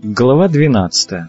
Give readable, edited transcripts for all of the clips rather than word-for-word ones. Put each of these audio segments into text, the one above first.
Глава 12.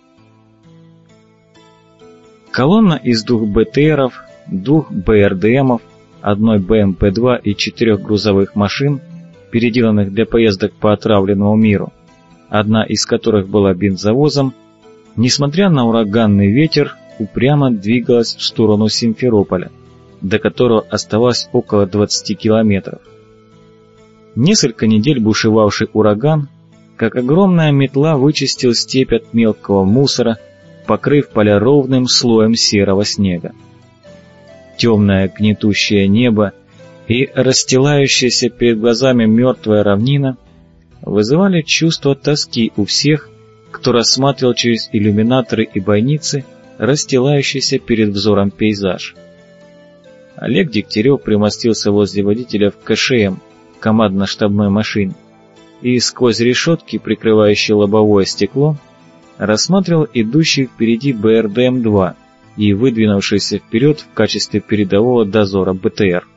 Колонна из 2 БТРов, 2 БРДМов, 1 БМП-2 и 4 грузовых машин, переделанных для поездок по отравленному миру, одна из которых была бензовозом, несмотря на ураганный ветер, упрямо двигалась в сторону Симферополя, до которого оставалось около 20 километров. Несколько недель бушевавший ураган, как огромная метла, вычистил степь от мелкого мусора, покрыв поля ровным слоем серого снега. Темное гнетущее небо и расстилающаяся перед глазами мертвая равнина вызывали чувство тоски у всех, кто рассматривал через иллюминаторы и бойницы расстилающийся перед взором пейзаж. Олег Дегтярев примостился возле водителя в КШМ, командно-штабной машине, и сквозь решетки, прикрывающие лобовое стекло, рассматривал идущий впереди БРДМ-2 и выдвинувшийся вперед в качестве передового дозора БТР.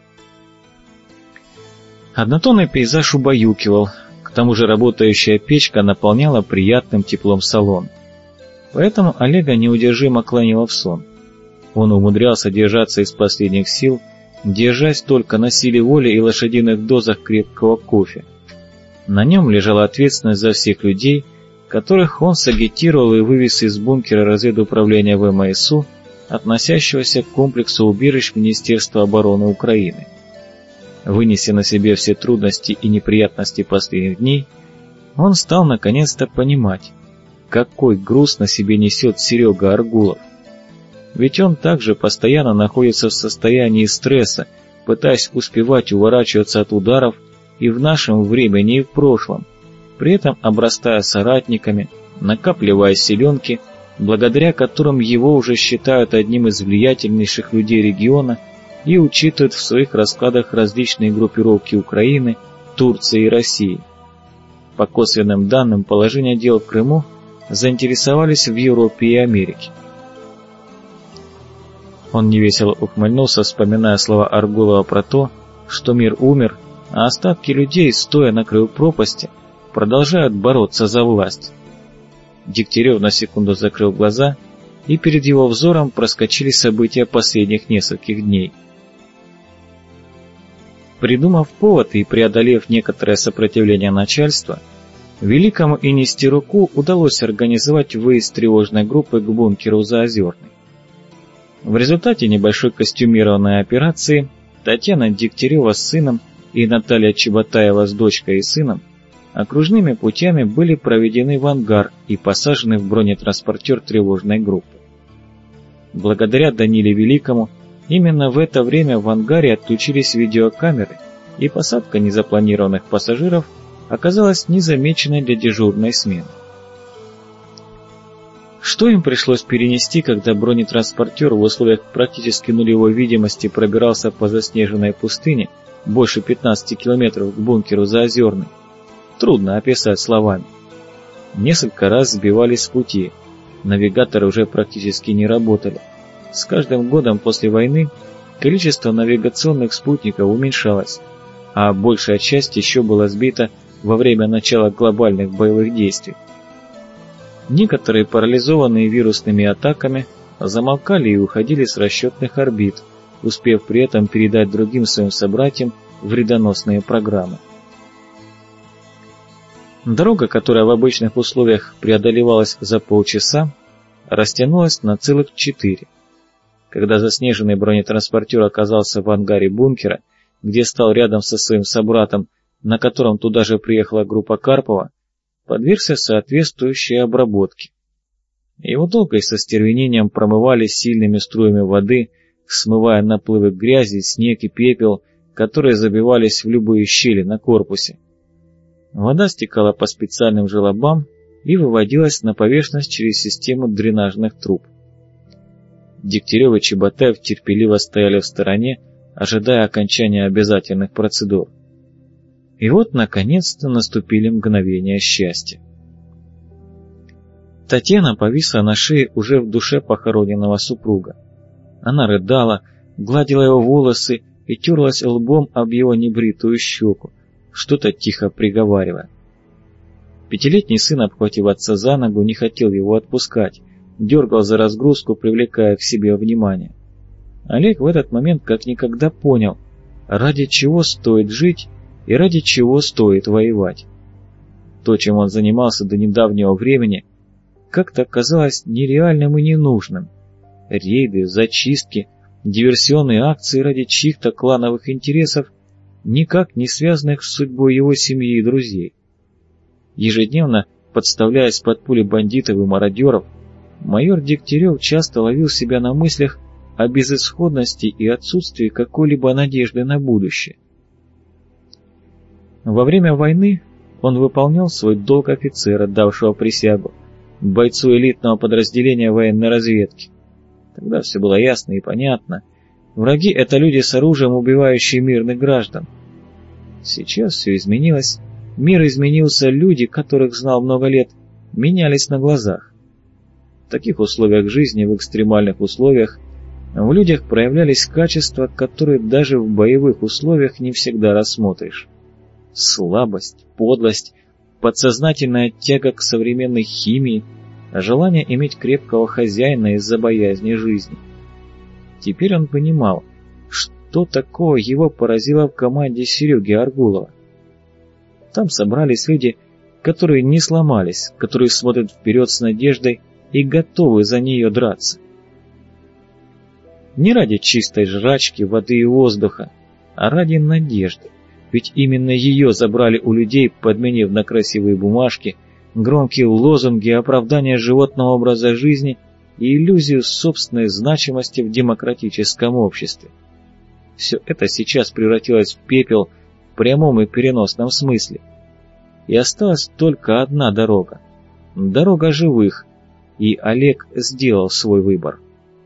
Однотонный пейзаж убаюкивал, к тому же работающая печка наполняла приятным теплом салон. Поэтому Олега неудержимо клонило в сон. Он умудрялся держаться из последних сил, держась только на силе воли и лошадиных дозах крепкого кофе. На нем лежала ответственность за всех людей, которых он сагитировал и вывез из бункера разведуправления ВМСУ, относящегося к комплексу убежищ Министерства обороны Украины. Вынеся на себе все трудности и неприятности последних дней, он стал наконец-то понимать, какой груз на себе несет Серега Аргулов. Ведь он также постоянно находится в состоянии стресса, пытаясь успевать уворачиваться от ударов и в нашем времени, и в прошлом, при этом обрастая соратниками, накапливая силенки, благодаря которым его уже считают одним из влиятельнейших людей региона и учитывают в своих раскладах различные группировки Украины, Турции и России. По косвенным данным, положение дел в Крыму заинтересовались в Европе и Америке. Он невесело ухмыльнулся, вспоминая слова Аргулова про то, что мир умер, а остатки людей, стоя на краю пропасти, продолжают бороться за власть. Дегтярев на секунду закрыл глаза, и перед его взором проскочили события последних нескольких дней. Придумав повод и преодолев некоторое сопротивление начальства, Великому и Нестеруку удалось организовать выезд тревожной группы к бункеру Заозерный. В результате небольшой костюмированной операции Татьяна Дегтярева с сыном и Наталья Чеботаева с дочкой и сыном окружными путями были проведены в ангар и посажены в бронетранспортер тревожной группы. Благодаря Даниле Великому именно в это время в ангаре отключились видеокамеры, и посадка незапланированных пассажиров оказалась незамеченной для дежурной смены. Что им пришлось перенести, когда бронетранспортер в условиях практически нулевой видимости пробирался по заснеженной пустыне больше 15 километров к бункеру Заозерный, трудно описать словами. Несколько раз сбивались с пути, навигаторы уже практически не работали. С каждым годом после войны количество навигационных спутников уменьшалось, а большая часть еще была сбита во время начала глобальных боевых действий. Некоторые, парализованные вирусными атаками, замолкали и уходили с расчетных орбит, успев при этом передать другим своим собратьям вредоносные программы. Дорога, которая в обычных условиях преодолевалась за полчаса, растянулась на целых 4. Когда заснеженный бронетранспортер оказался в ангаре бункера, где стал рядом со своим собратом, на котором туда же приехала группа Карпова, подвергся соответствующей обработке. Его долго и со стервенением промывали сильными струями воды, смывая наплывы грязи, снег и пепел, которые забивались в любые щели на корпусе. Вода стекала по специальным желобам и выводилась на поверхность через систему дренажных труб. Дегтярев и Чеботаев терпеливо стояли в стороне, ожидая окончания обязательных процедур. И вот, наконец-то, наступили мгновения счастья. Татьяна повисла на шее уже в душе похороненного супруга. Она рыдала, гладила его волосы и терлась лбом об его небритую щеку, что-то тихо приговаривая. 5-летний сын, обхватив отца за ногу, не хотел его отпускать, дергал за разгрузку, привлекая к себе внимание. Олег в этот момент как никогда понял, ради чего стоит жить и ради чего стоит воевать. То, чем он занимался до недавнего времени, как-то казалось нереальным и ненужным. Рейды, зачистки, диверсионные акции ради чьих-то клановых интересов, никак не связанных с судьбой его семьи и друзей. Ежедневно, подставляясь под пули бандитов и мародеров, майор Дегтярев часто ловил себя на мыслях о безысходности и отсутствии какой-либо надежды на будущее. Во время войны он выполнял свой долг офицера, давшего присягу, бойцу элитного подразделения военной разведки. Тогда все было ясно и понятно. Враги — это люди с оружием, убивающие мирных граждан. Сейчас все изменилось. Мир изменился, люди, которых знал много лет, менялись на глазах. В таких условиях жизни, в экстремальных условиях, в людях проявлялись качества, которые даже в боевых условиях не всегда рассмотришь. Слабость, подлость, подсознательная тяга к современной химии, желание иметь крепкого хозяина из-за боязни жизни. Теперь он понимал, что такого его поразило в команде Сереги Аргулова. Там собрались люди, которые не сломались, которые смотрят вперед с надеждой и готовы за нее драться. Не ради чистой жрачки, воды и воздуха, а ради надежды. Ведь именно ее забрали у людей, подменив на красивые бумажки, громкие лозунги, оправдания животного образа жизни и иллюзию собственной значимости в демократическом обществе. Все это сейчас превратилось в пепел в прямом и переносном смысле. И осталась только одна дорога. Дорога живых. И Олег сделал свой выбор.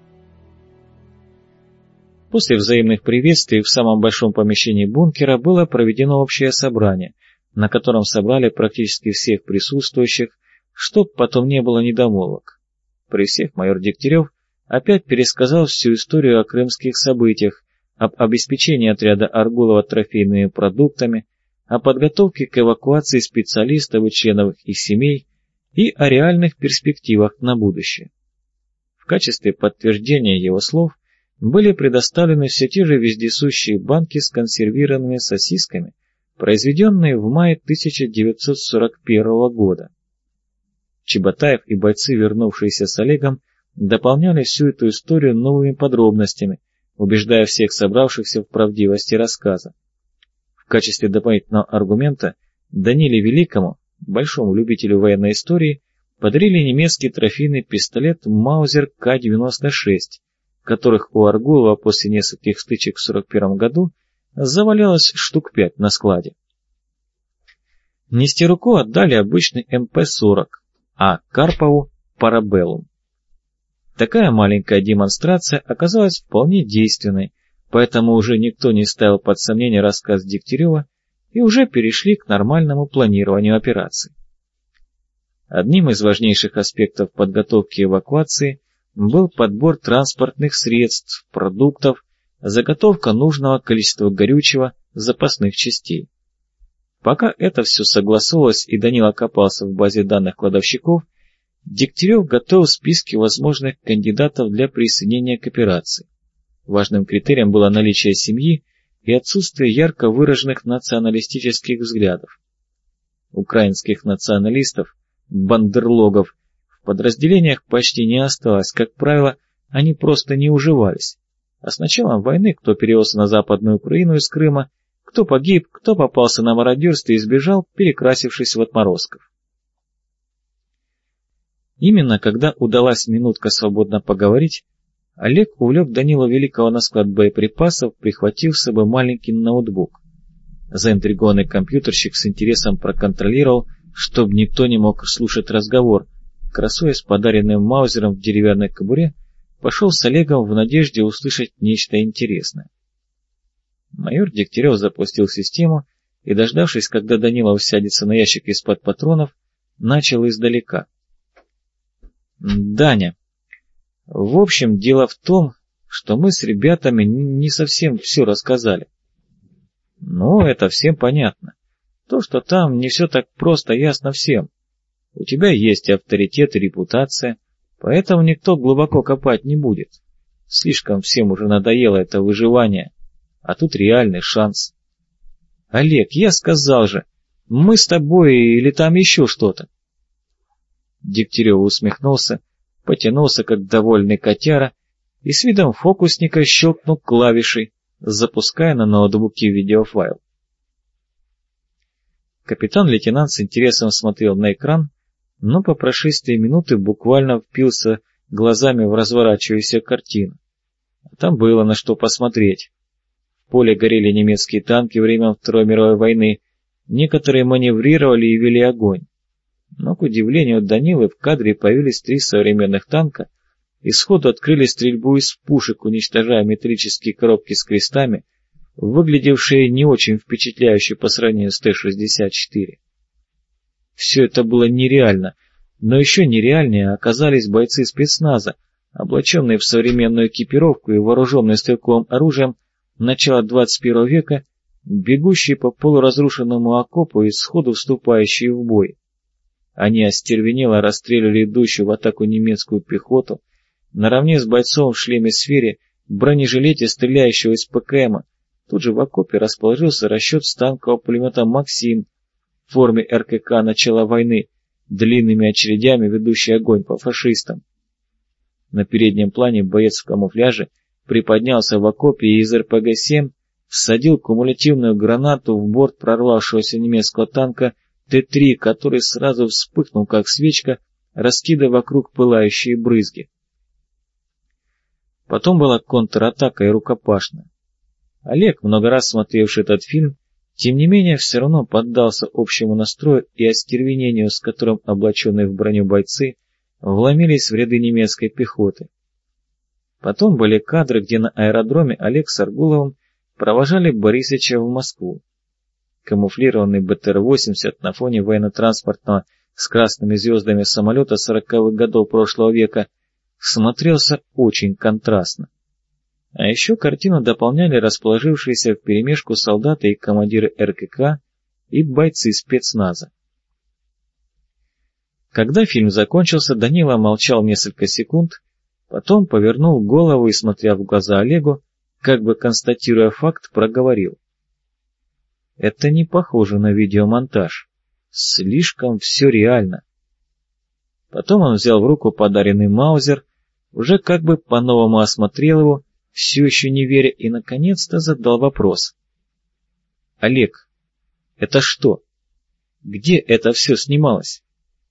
После взаимных приветствий в самом большом помещении бункера было проведено общее собрание, на котором собрали практически всех присутствующих, чтоб потом не было недомолвок. При всех майор Дегтярев опять пересказал всю историю о крымских событиях, об обеспечении отряда Аргулова трофейными продуктами, о подготовке к эвакуации специалистов и членов их семей и о реальных перспективах на будущее. В качестве подтверждения его слов были предоставлены все те же вездесущие банки с консервированными сосисками, произведенные в мае 1941 года. Чеботаев и бойцы, вернувшиеся с Олегом, дополняли всю эту историю новыми подробностями, убеждая всех собравшихся в правдивости рассказа. В качестве дополнительного аргумента Даниле Великому, большому любителю военной истории, подарили немецкий трофейный пистолет Маузер К-96, которых у Аргулова после нескольких стычек в 1941 году завалялось штук 5 на складе. Нестеруку отдали обычный МП-40, а Карпову – Парабеллум. Такая маленькая демонстрация оказалась вполне действенной, поэтому уже никто не ставил под сомнение рассказ Дегтярева и уже перешли к нормальному планированию операции. Одним из важнейших аспектов подготовки эвакуации был подбор транспортных средств, продуктов, заготовка нужного количества горючего, запасных частей. Пока это все согласовалось и Данила копался в базе данных кладовщиков, Дегтярев готовил списки возможных кандидатов для присоединения к операции. Важным критерием было наличие семьи и отсутствие ярко выраженных националистических взглядов. Украинских националистов, бандерлогов, в подразделениях почти не осталось, как правило, они просто не уживались. А с началом войны кто перевелся на Западную Украину из Крыма, кто погиб, кто попался на мародерстве и сбежал, перекрасившись в отморозков. Именно когда удалась минутка свободно поговорить, Олег увлек Данила Великого на склад боеприпасов, прихватив с собой маленький ноутбук. Заинтригованный компьютерщик с интересом проконтролировал, чтобы никто не мог слушать разговор, красуясь подаренным маузером в деревянной кобуре, пошел с Олегом в надежде услышать нечто интересное. Майор Дегтярев запустил систему и, дождавшись, когда Данила усядется на ящик из-под патронов, начал издалека. «Даня, в общем, дело в том, что мы с ребятами не совсем все рассказали». «Ну, это всем понятно. То, что там не все так просто, ясно всем. У тебя есть авторитет и репутация, поэтому никто глубоко копать не будет. Слишком всем уже надоело это выживание, а тут реальный шанс. Олег, я сказал же, мы с тобой или там еще что-то? Дегтярев усмехнулся, потянулся, как довольный котяра, и с видом фокусника щелкнул клавишей, запуская на ноутбуке видеофайл. Капитан-лейтенант с интересом смотрел на экран, но по прошествии минуты буквально впился глазами в разворачивающуюся картину. А там было на что посмотреть. В поле горели немецкие танки времен Второй мировой войны, некоторые маневрировали и вели огонь. Но, к удивлению Данилы, в кадре появились 3 современных танка и сходу открыли стрельбу из пушек, уничтожая металлические коробки с крестами, выглядевшие не очень впечатляюще по сравнению с Т-64. Все это было нереально, но еще нереальнее оказались бойцы спецназа, облаченные в современную экипировку и вооруженные стрелковым оружием начала 21 века, бегущие по полуразрушенному окопу и сходу вступающие в бой. Они остервенело расстреливали идущую в атаку немецкую пехоту, наравне с бойцом в шлеме-сфере, бронежилете, стреляющего из ПКМа. Тут же в окопе расположился расчет с танкового пулемета «Максим» в форме РКК начала войны, длинными очередями ведущий огонь по фашистам. На переднем плане боец в камуфляже приподнялся в окопе и из РПГ-7 всадил кумулятивную гранату в борт прорвавшегося немецкого танка Т-3, который сразу вспыхнул, как свечка, раскидывая вокруг пылающие брызги. Потом была контратака и рукопашная. Олег, много раз смотревший этот фильм, тем не менее все равно поддался общему настрою и остервенению, с которым облаченные в броню бойцы вломились в ряды немецкой пехоты. Потом были кадры, где на аэродроме Олег с Аргуловым провожали Борисыча в Москву. Камуфлированный БТР-80 на фоне военно-транспортного с красными звездами самолета 40-х годов прошлого века смотрелся очень контрастно. А еще картину дополняли расположившиеся вперемешку солдаты и командиры РКК и бойцы спецназа. Когда фильм закончился, Данила молчал несколько секунд, потом повернул голову и, смотря в глаза Олегу, как бы констатируя факт, проговорил. Это не похоже на видеомонтаж. Слишком все реально. Потом он взял в руку подаренный маузер, уже как бы по-новому осмотрел его, все еще не веря, и наконец-то задал вопрос. Олег, это что? Где это все снималось?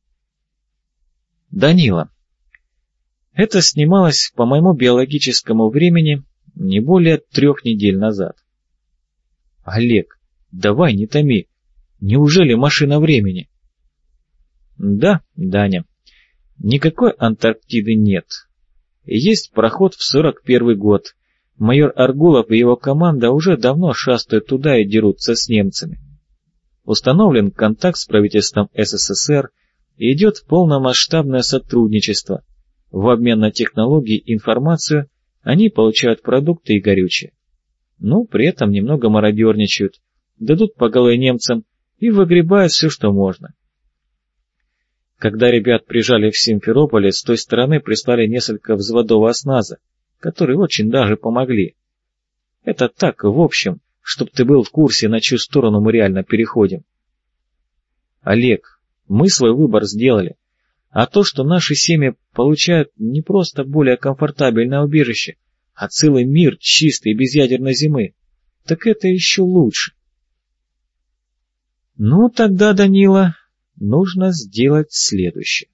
Данила. Это снималось по моему биологическому времени не более 3 недель назад. Олег, давай не томи. Неужели машина времени? Да, Даня. Никакой Антарктиды нет. Есть проход в 41 год. Майор Аргулов и его команда уже давно шастают туда и дерутся с немцами. Установлен контакт с правительством СССР и идет полномасштабное сотрудничество. В обмен на технологии и информацию они получают продукты и горючее. Ну, при этом немного мародерничают, дадут по голове немцам и выгребают все, что можно. Когда ребят прижали в Симферополе, с той стороны прислали несколько взводов осназа, которые очень даже помогли. Это так, в общем, чтоб ты был в курсе, на чью сторону мы реально переходим. Олег, мы свой выбор сделали, а то, что наши семьи получают не просто более комфортабельное убежище, а целый мир чистый, без ядерной зимы, так это еще лучше. Ну тогда, Данила, нужно сделать следующее.